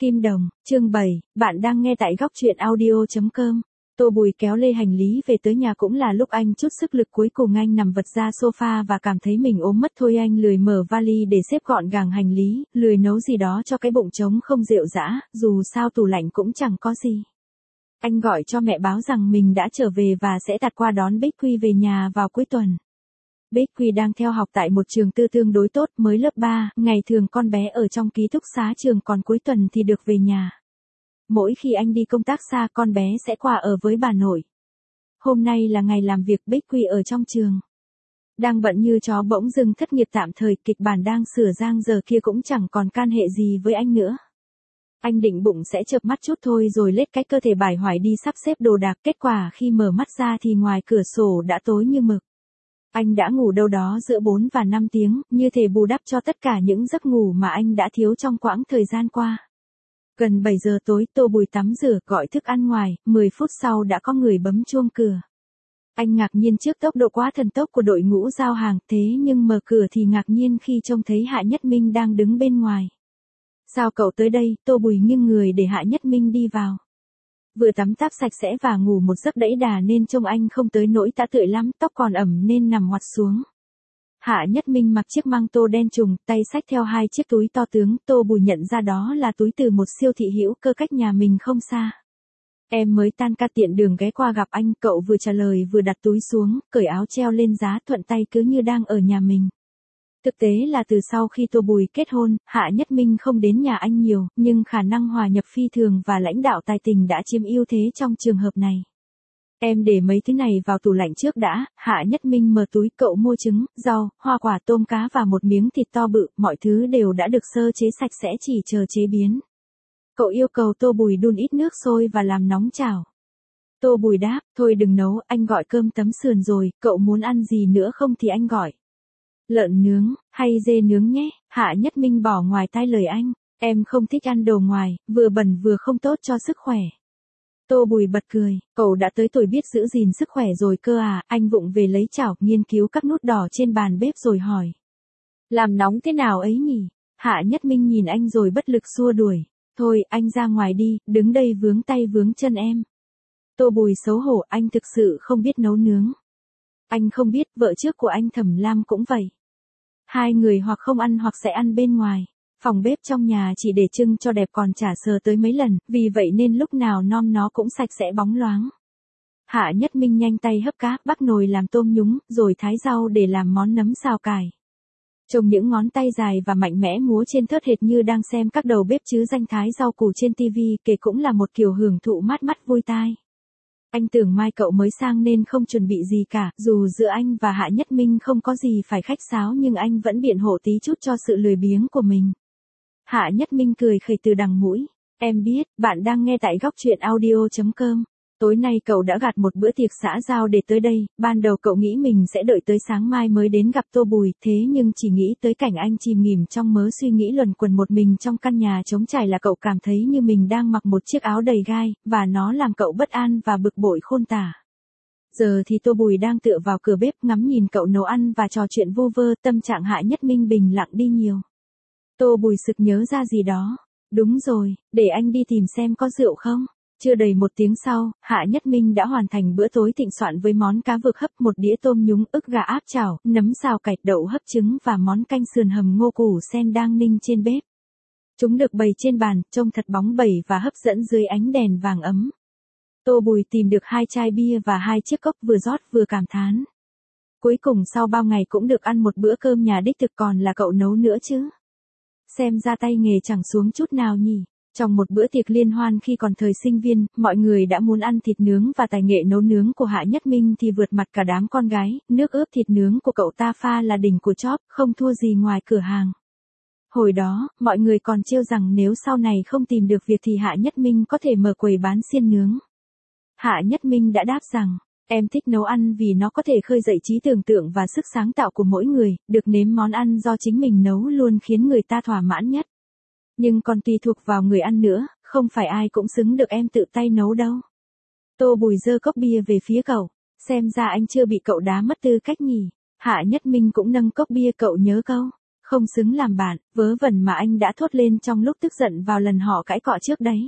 Kim Đồng, chương 7, bạn đang nghe tại góc truyện audio.com. Tô Bùi kéo lê hành lý về tới nhà cũng là lúc anh chút sức lực cuối cùng anh nằm vật ra sofa và cảm thấy mình ốm mất thôi anh lười mở vali để xếp gọn gàng hành lý, lười nấu gì đó cho cái bụng trống không rệu rã, dù sao tủ lạnh cũng chẳng có gì. Anh gọi cho mẹ báo rằng mình đã trở về và sẽ đặt qua đón Bích Quy về nhà vào cuối tuần. Bích Quy đang theo học tại một trường tư tương đối tốt mới lớp 3, ngày thường con bé ở trong ký túc xá trường còn cuối tuần thì được về nhà. Mỗi khi anh đi công tác xa con bé sẽ qua ở với bà nội. Hôm nay là ngày làm việc Bích Quy ở trong trường. Đang bận như chó bỗng dưng thất nghiệp tạm thời kịch bản đang sửa giang giờ kia cũng chẳng còn can hệ gì với anh nữa. Anh định bụng sẽ chợp mắt chút thôi rồi lết cái cơ thể bài hoài đi sắp xếp đồ đạc kết quả khi mở mắt ra thì ngoài cửa sổ đã tối như mực. Anh đã ngủ đâu đó giữa 4 và 5 tiếng, như thể bù đắp cho tất cả những giấc ngủ mà anh đã thiếu trong quãng thời gian qua. Gần 7 giờ tối, Tô Bùi tắm rửa, gọi thức ăn ngoài, 10 phút sau đã có người bấm chuông cửa. Anh ngạc nhiên trước tốc độ quá thần tốc của đội ngũ giao hàng, thế nhưng mở cửa thì ngạc nhiên khi trông thấy Hạ Nhất Minh đang đứng bên ngoài. Sao cậu tới đây? Tô Bùi nghiêng người để Hạ Nhất Minh đi vào. Vừa tắm táp sạch sẽ và ngủ một giấc đẫy đà nên trông anh không tới nỗi tã tưởi lắm, tóc còn ẩm nên nằm ngoặt xuống. Hạ Nhất Minh mặc chiếc măng tô đen trùng, tay xách theo 2 chiếc túi to tướng, Tô Bùi nhận ra đó là túi từ một siêu thị hữu cơ cách nhà mình không xa. Em mới tan ca tiện đường ghé qua gặp anh, cậu vừa trả lời vừa đặt túi xuống, cởi áo treo lên giá thuận tay cứ như đang ở nhà mình. Thực tế là từ sau khi Tô Bùi kết hôn, Hạ Nhất Minh không đến nhà anh nhiều, nhưng khả năng hòa nhập phi thường và lãnh đạo tài tình đã chiếm ưu thế trong trường hợp này. Em để mấy thứ này vào tủ lạnh trước đã. Hạ Nhất Minh mở túi, cậu mua trứng, rau, hoa quả, tôm cá và một miếng thịt to bự, mọi thứ đều đã được sơ chế sạch sẽ chỉ chờ chế biến. Cậu yêu cầu Tô Bùi đun ít nước sôi và làm nóng chảo. Tô Bùi đáp, thôi đừng nấu, anh gọi cơm tấm sườn rồi, cậu muốn ăn gì nữa không thì anh gọi. Lợn nướng, hay dê nướng nhé. Hạ Nhất Minh bỏ ngoài tai lời anh, em không thích ăn đồ ngoài, vừa bẩn vừa không tốt cho sức khỏe. Tô Bùi bật cười, cậu đã tới tuổi biết giữ gìn sức khỏe rồi cơ à, anh vụng về lấy chảo, nghiên cứu các nút đỏ trên bàn bếp rồi hỏi. Làm nóng thế nào ấy nhỉ? Hạ Nhất Minh nhìn anh rồi bất lực xua đuổi, thôi anh ra ngoài đi, đứng đây vướng tay vướng chân em. Tô Bùi xấu hổ, anh thực sự không biết nấu nướng. Anh không biết, vợ trước của anh Thẩm Lam cũng vậy. Hai người hoặc không ăn hoặc sẽ ăn bên ngoài. Phòng bếp trong nhà chỉ để trưng cho đẹp còn chả sờ tới mấy lần, vì vậy nên lúc nào nom nó cũng sạch sẽ bóng loáng. Hạ Nhất Minh nhanh tay hấp cá, bắc nồi làm tôm nhúng, rồi thái rau để làm món nấm xào cải. Trông những ngón tay dài và mạnh mẽ múa trên thớt hệt như đang xem các đầu bếp chứ danh thái rau củ trên tivi kể cũng là một kiểu hưởng thụ mát mắt vui tai. Anh tưởng mai cậu mới sang nên không chuẩn bị gì cả, dù giữa anh và Hạ Nhất Minh không có gì phải khách sáo nhưng anh vẫn biện hộ tí chút cho sự lười biếng của mình. Hạ Nhất Minh cười khẩy từ đằng mũi, em biết, bạn đang nghe tại góc truyện audio.com. Tối nay cậu đã gạt một bữa tiệc xã giao để tới đây, ban đầu cậu nghĩ mình sẽ đợi tới sáng mai mới đến gặp Tô Bùi, thế nhưng chỉ nghĩ tới cảnh anh chìm nghỉm trong mớ suy nghĩ luẩn quẩn một mình trong căn nhà trống trải là cậu cảm thấy như mình đang mặc một chiếc áo đầy gai, và nó làm cậu bất an và bực bội khôn tả. Giờ thì Tô Bùi đang tựa vào cửa bếp ngắm nhìn cậu nấu ăn và trò chuyện vu vơ, tâm trạng Hạ Nhất Minh bình lặng đi nhiều. Tô Bùi sực nhớ ra gì đó. Đúng rồi, để anh đi tìm xem có rượu không. Chưa đầy 1 tiếng sau, Hạ Nhất Minh đã hoàn thành bữa tối thịnh soạn với món cá vực hấp, một đĩa tôm nhúng, ức gà áp chảo, nấm xào cải, đậu hấp trứng và món canh sườn hầm ngô củ sen đang ninh trên bếp. Chúng được bày trên bàn, trông thật bóng bẩy và hấp dẫn dưới ánh đèn vàng ấm. Tô Bùi tìm được 2 chai bia và 2 chiếc cốc vừa rót vừa cảm thán. Cuối cùng sau bao ngày cũng được ăn một bữa cơm nhà đích thực còn là cậu nấu nữa chứ. Xem ra tay nghề chẳng xuống chút nào nhỉ. Trong một bữa tiệc liên hoan khi còn thời sinh viên, mọi người đã muốn ăn thịt nướng và tài nghệ nấu nướng của Hạ Nhất Minh thì vượt mặt cả đám con gái, nước ướp thịt nướng của cậu ta pha là đỉnh của chóp, không thua gì ngoài cửa hàng. Hồi đó, mọi người còn trêu rằng nếu sau này không tìm được việc thì Hạ Nhất Minh có thể mở quầy bán xiên nướng. Hạ Nhất Minh đã đáp rằng, em thích nấu ăn vì nó có thể khơi dậy trí tưởng tượng và sức sáng tạo của mỗi người, được nếm món ăn do chính mình nấu luôn khiến người ta thỏa mãn nhất. Nhưng còn tùy thuộc vào người ăn nữa, không phải ai cũng xứng được em tự tay nấu đâu. Tô Bùi giơ cốc bia về phía cậu, xem ra anh chưa bị cậu đá mất tư cách nhỉ. Hạ Nhất Minh cũng nâng cốc bia, cậu nhớ câu, Không xứng làm bạn, vớ vẩn mà anh đã thốt lên trong lúc tức giận vào lần họ cãi cọ trước đấy.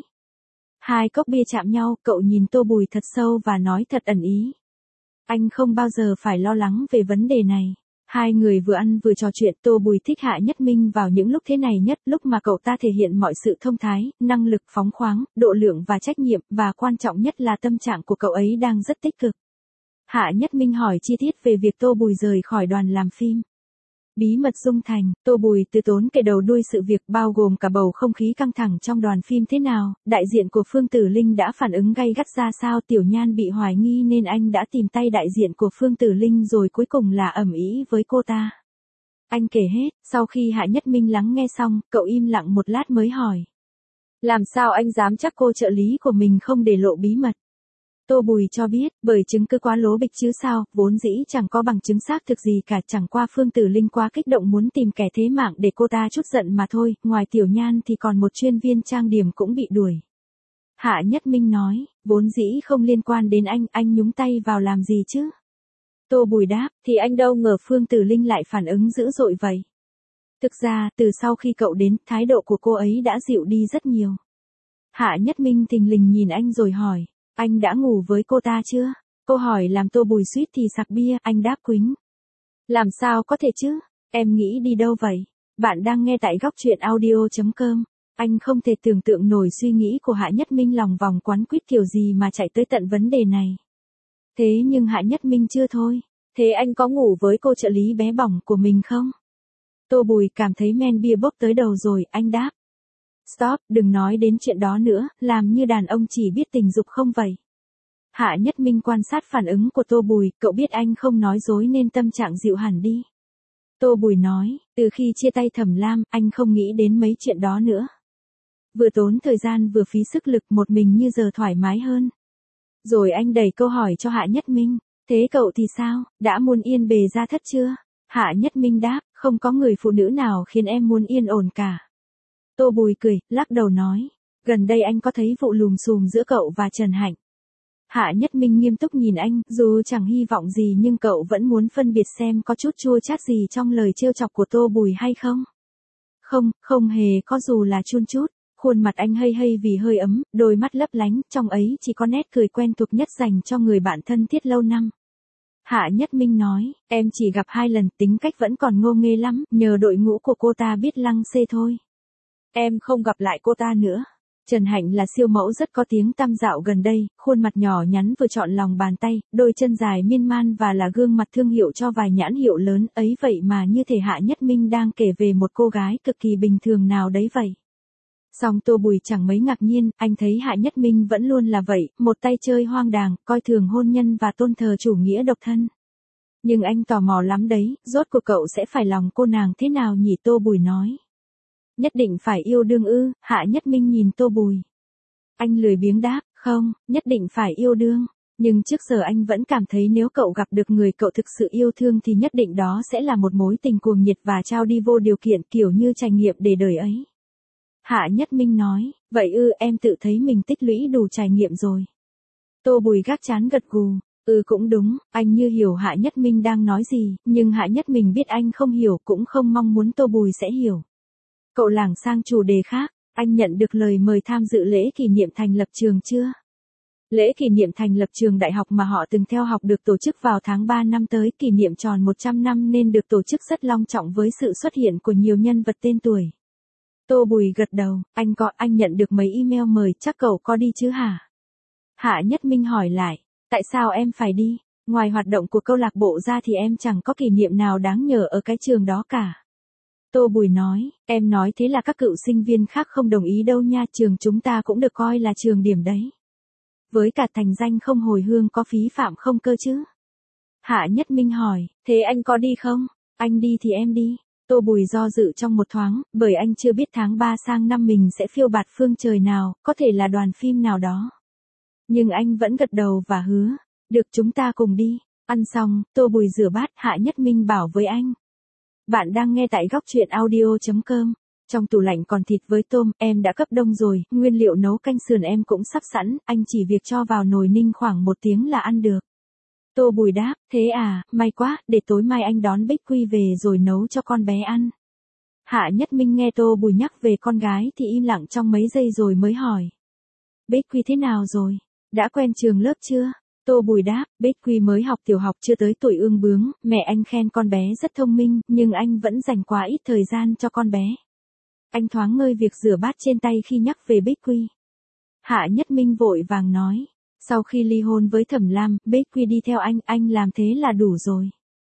Hai cốc bia chạm nhau, cậu nhìn Tô Bùi thật sâu và nói thật ẩn ý. Anh không bao giờ phải lo lắng về vấn đề này. Hai người vừa ăn vừa trò chuyện. Tô Bùi thích Hạ Nhất Minh vào những lúc thế này nhất, lúc mà cậu ta thể hiện mọi sự thông thái, năng lực phóng khoáng, độ lượng và trách nhiệm, và quan trọng nhất là tâm trạng của cậu ấy đang rất tích cực. Hạ Nhất Minh hỏi chi tiết về việc Tô Bùi rời khỏi đoàn làm phim. Bí mật Dung Thành, Tô Bùi từ tốn kể đầu đuôi sự việc, bao gồm cả bầu không khí căng thẳng trong đoàn phim thế nào, đại diện của Phương Tử Linh đã phản ứng gay gắt ra sao, Tiểu Nhan bị hoài nghi nên anh đã tìm tay đại diện của Phương Tử Linh rồi cuối cùng là ầm ĩ với cô ta. Anh kể hết, sau khi Hạ Nhất Minh lắng nghe xong, cậu im lặng một lát mới hỏi. Làm sao anh dám chắc cô trợ lý của mình không để lộ bí mật? Tô Bùi cho biết, bởi chứng cứ quá lố bịch chứ sao, vốn dĩ chẳng có bằng chứng xác thực gì cả, chẳng qua Phương Tử Linh quá kích động muốn tìm kẻ thế mạng để cô ta chút giận mà thôi, ngoài Tiểu Nhan thì còn một chuyên viên trang điểm cũng bị đuổi. Hạ Nhất Minh nói, vốn dĩ không liên quan đến anh nhúng tay vào làm gì chứ? Tô Bùi đáp, thì anh đâu ngờ Phương Tử Linh lại phản ứng dữ dội vậy. Thực ra, từ sau khi cậu đến, thái độ của cô ấy đã dịu đi rất nhiều. Hạ Nhất Minh thình lình nhìn anh rồi hỏi. Anh đã ngủ với cô ta chưa? Câu hỏi làm Tô Bùi suýt thì sặc bia, anh đáp quĩnh. Làm sao có thể chứ? Em nghĩ đi đâu vậy? Bạn đang nghe tại góc truyện audio.com. Anh không thể tưởng tượng nổi suy nghĩ của Hạ Nhất Minh lòng vòng quấn quýt kiểu gì mà chạy tới tận vấn đề này. Thế nhưng Hạ Nhất Minh chưa thôi. Thế anh có ngủ với cô trợ lý bé bỏng của mình không? Tô Bùi cảm thấy men bia bốc tới đầu rồi, anh đáp. Stop, đừng nói đến chuyện đó nữa, làm như đàn ông chỉ biết tình dục không vậy. Hạ Nhất Minh quan sát phản ứng của Tô Bùi, cậu biết anh không nói dối nên tâm trạng dịu hẳn đi. Tô Bùi nói, từ khi chia tay Thẩm Lam, anh không nghĩ đến mấy chuyện đó nữa. Vừa tốn thời gian vừa phí sức lực, một mình như giờ thoải mái hơn. Rồi anh đẩy câu hỏi cho Hạ Nhất Minh, thế cậu thì sao, đã muốn yên bề gia thất chưa? Hạ Nhất Minh đáp, không có người phụ nữ nào khiến em muốn yên ổn cả. Tô Bùi cười, lắc đầu nói, gần đây anh có thấy vụ lùm xùm giữa cậu và Trần Hạnh. Hạ Nhất Minh nghiêm túc nhìn anh, dù chẳng hy vọng gì nhưng cậu vẫn muốn phân biệt xem có chút chua chát gì trong lời trêu chọc của Tô Bùi hay không. Không hề có dù là chun chút, khuôn mặt anh hây vì hơi ấm, đôi mắt lấp lánh, trong ấy chỉ có nét cười quen thuộc nhất dành cho người bạn thân thiết lâu năm. Hạ Nhất Minh nói, em chỉ gặp 2 lần, tính cách vẫn còn ngô nghê lắm, nhờ đội ngũ của cô ta biết lăng xê thôi. Em không gặp lại cô ta nữa. Trần Hạnh là siêu mẫu rất có tiếng tăm dạo gần đây, khuôn mặt nhỏ nhắn vừa chọn lòng bàn tay, đôi chân dài miên man và là gương mặt thương hiệu cho vài nhãn hiệu lớn ấy, vậy mà như thể Hạ Nhất Minh đang kể về một cô gái cực kỳ bình thường nào đấy vậy. Song Tô Bùi chẳng mấy ngạc nhiên, anh thấy Hạ Nhất Minh vẫn luôn là vậy, một tay chơi hoang đàng, coi thường hôn nhân và tôn thờ chủ nghĩa độc thân. Nhưng anh tò mò lắm đấy, rốt cuộc cậu sẽ phải lòng cô nàng thế nào nhỉ? Tô Bùi nói. Nhất định phải yêu đương ư? Hạ Nhất Minh nhìn Tô Bùi. Anh lười biếng đáp, không, nhất định phải yêu đương. Nhưng trước giờ anh vẫn cảm thấy nếu cậu gặp được người cậu thực sự yêu thương thì nhất định đó sẽ là một mối tình cuồng nhiệt và trao đi vô điều kiện, kiểu như trải nghiệm để đời ấy. Hạ Nhất Minh nói, vậy ư, em tự thấy mình tích lũy đủ trải nghiệm rồi. Tô Bùi gác trán gật gù, cũng đúng, anh như hiểu Hạ Nhất Minh đang nói gì, nhưng Hạ Nhất Minh biết anh không hiểu, cũng không mong muốn Tô Bùi sẽ hiểu. Cậu lảng sang chủ đề khác, anh nhận được lời mời tham dự lễ kỷ niệm thành lập trường chưa? Lễ kỷ niệm thành lập trường đại học mà họ từng theo học được tổ chức vào tháng 3 năm tới, kỷ niệm tròn 100 năm nên được tổ chức rất long trọng với sự xuất hiện của nhiều nhân vật tên tuổi. Tô Bùi gật đầu, anh nhận được mấy email mời, chắc cậu có đi chứ hả? Hạ Nhất Minh hỏi lại, tại sao em phải đi? Ngoài hoạt động của câu lạc bộ ra thì em chẳng có kỷ niệm nào đáng nhớ ở cái trường đó cả. Tô Bùi nói, em nói thế là các cựu sinh viên khác không đồng ý đâu nha, trường chúng ta cũng được coi là trường điểm đấy. Với cả thành danh không hồi hương có phí phạm không cơ chứ? Hạ Nhất Minh hỏi, thế anh có đi không? Anh đi thì em đi. Tô Bùi do dự trong một thoáng, bởi anh chưa biết tháng 3 sang năm mình sẽ phiêu bạt phương trời nào, có thể là đoàn phim nào đó. Nhưng anh vẫn gật đầu và hứa, được, chúng ta cùng đi. Ăn xong, Tô Bùi rửa bát, Hạ Nhất Minh bảo với anh. Bạn đang nghe tại góc truyện audio.com. Trong tủ lạnh còn thịt với tôm, em đã cấp đông rồi, nguyên liệu nấu canh sườn em cũng sắp sẵn, anh chỉ việc cho vào nồi ninh khoảng 1 tiếng là ăn được. Tô Bùi đáp, thế à, may quá, để tối mai anh đón Bích Quy về rồi nấu cho con bé ăn. Hạ Nhất Minh nghe Tô Bùi nhắc về con gái thì im lặng trong mấy giây rồi mới hỏi. Bích Quy thế nào rồi? Đã quen trường lớp chưa? Tô Bùi đáp, Bích Quy mới học tiểu học chưa tới tuổi ương bướng, mẹ anh khen con bé rất thông minh, nhưng anh vẫn dành quá ít thời gian cho con bé. Anh thoáng ngơi việc rửa bát trên tay khi nhắc về Bích Quy. Hạ Nhất Minh vội vàng nói, sau khi ly hôn với Thẩm Lam, Bích Quy đi theo anh làm thế là đủ rồi.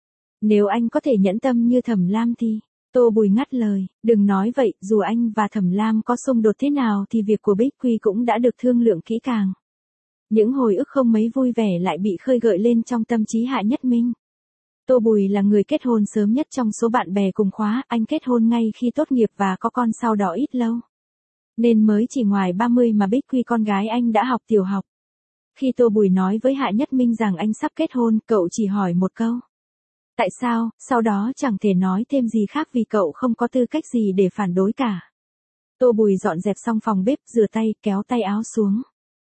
Nếu anh có thể nhẫn tâm như Thẩm Lam thì... Tô Bùi ngắt lời, đừng nói vậy, dù anh và Thẩm Lam có xung đột thế nào thì việc của Bích Quy cũng đã được thương lượng kỹ càng. Những hồi ức không mấy vui vẻ lại bị khơi gợi lên trong tâm trí Hạ Nhất Minh. Tô Bùi là người kết hôn sớm nhất trong số bạn bè cùng khóa, anh kết hôn ngay khi tốt nghiệp và có con sau đó ít lâu. Nên mới chỉ ngoài 30 mà Bích Quy con gái anh đã học tiểu học. Khi Tô Bùi nói với Hạ Nhất Minh rằng anh sắp kết hôn, cậu chỉ hỏi một câu. Tại sao, sau đó chẳng thể nói thêm gì khác vì cậu không có tư cách gì để phản đối cả. Tô Bùi dọn dẹp xong phòng bếp, rửa tay, kéo tay áo xuống.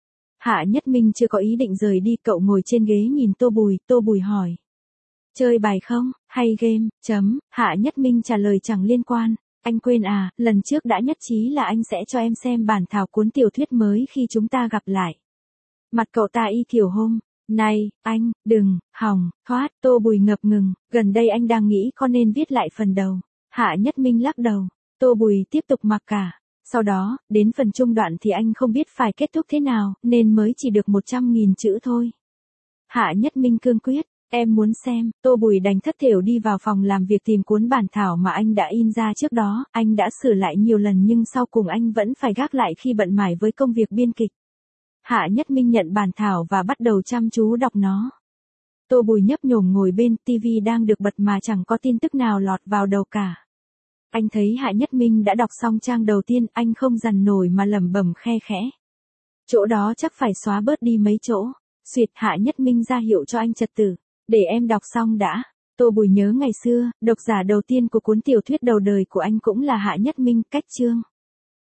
Hạ Nhất Minh chưa có ý định rời đi, cậu ngồi trên ghế nhìn Tô Bùi hỏi. Chơi bài không, hay game, Hạ Nhất Minh trả lời chẳng liên quan. Anh quên à, lần trước đã nhất trí là anh sẽ cho em xem bản thảo cuốn tiểu thuyết mới khi chúng ta gặp lại. Mặt cậu ta y thiểu hôm. Này, anh, đừng, hỏng, thoát, Tô Bùi ngập ngừng, gần đây anh đang nghĩ có nên viết lại phần đầu. Hạ Nhất Minh lắc đầu, Tô Bùi tiếp tục mặc cả. Sau đó, đến phần trung đoạn thì anh không biết phải kết thúc thế nào, nên mới chỉ được 100.000 chữ thôi. Hạ Nhất Minh cương quyết, em muốn xem, Tô Bùi đành thất thểu đi vào phòng làm việc tìm cuốn bản thảo mà anh đã in ra trước đó, anh đã sửa lại nhiều lần nhưng sau cùng anh vẫn phải gác lại khi bận mải với công việc biên kịch. Hạ Nhất Minh nhận bản thảo và bắt đầu chăm chú đọc nó. Tô Bùi nhấp nhổm ngồi bên, tivi đang được bật mà chẳng có tin tức nào lọt vào đầu cả. Anh thấy Hạ Nhất Minh đã đọc xong trang đầu tiên, anh không dằn nổi mà lẩm bẩm khe khẽ. Chỗ đó chắc phải xóa bớt đi mấy chỗ. Xuyệt, Hạ Nhất Minh ra hiệu cho anh trật tự. Để em đọc xong đã. Tô Bùi nhớ ngày xưa, độc giả đầu tiên của cuốn tiểu thuyết đầu đời của anh cũng là Hạ Nhất Minh, cách chương.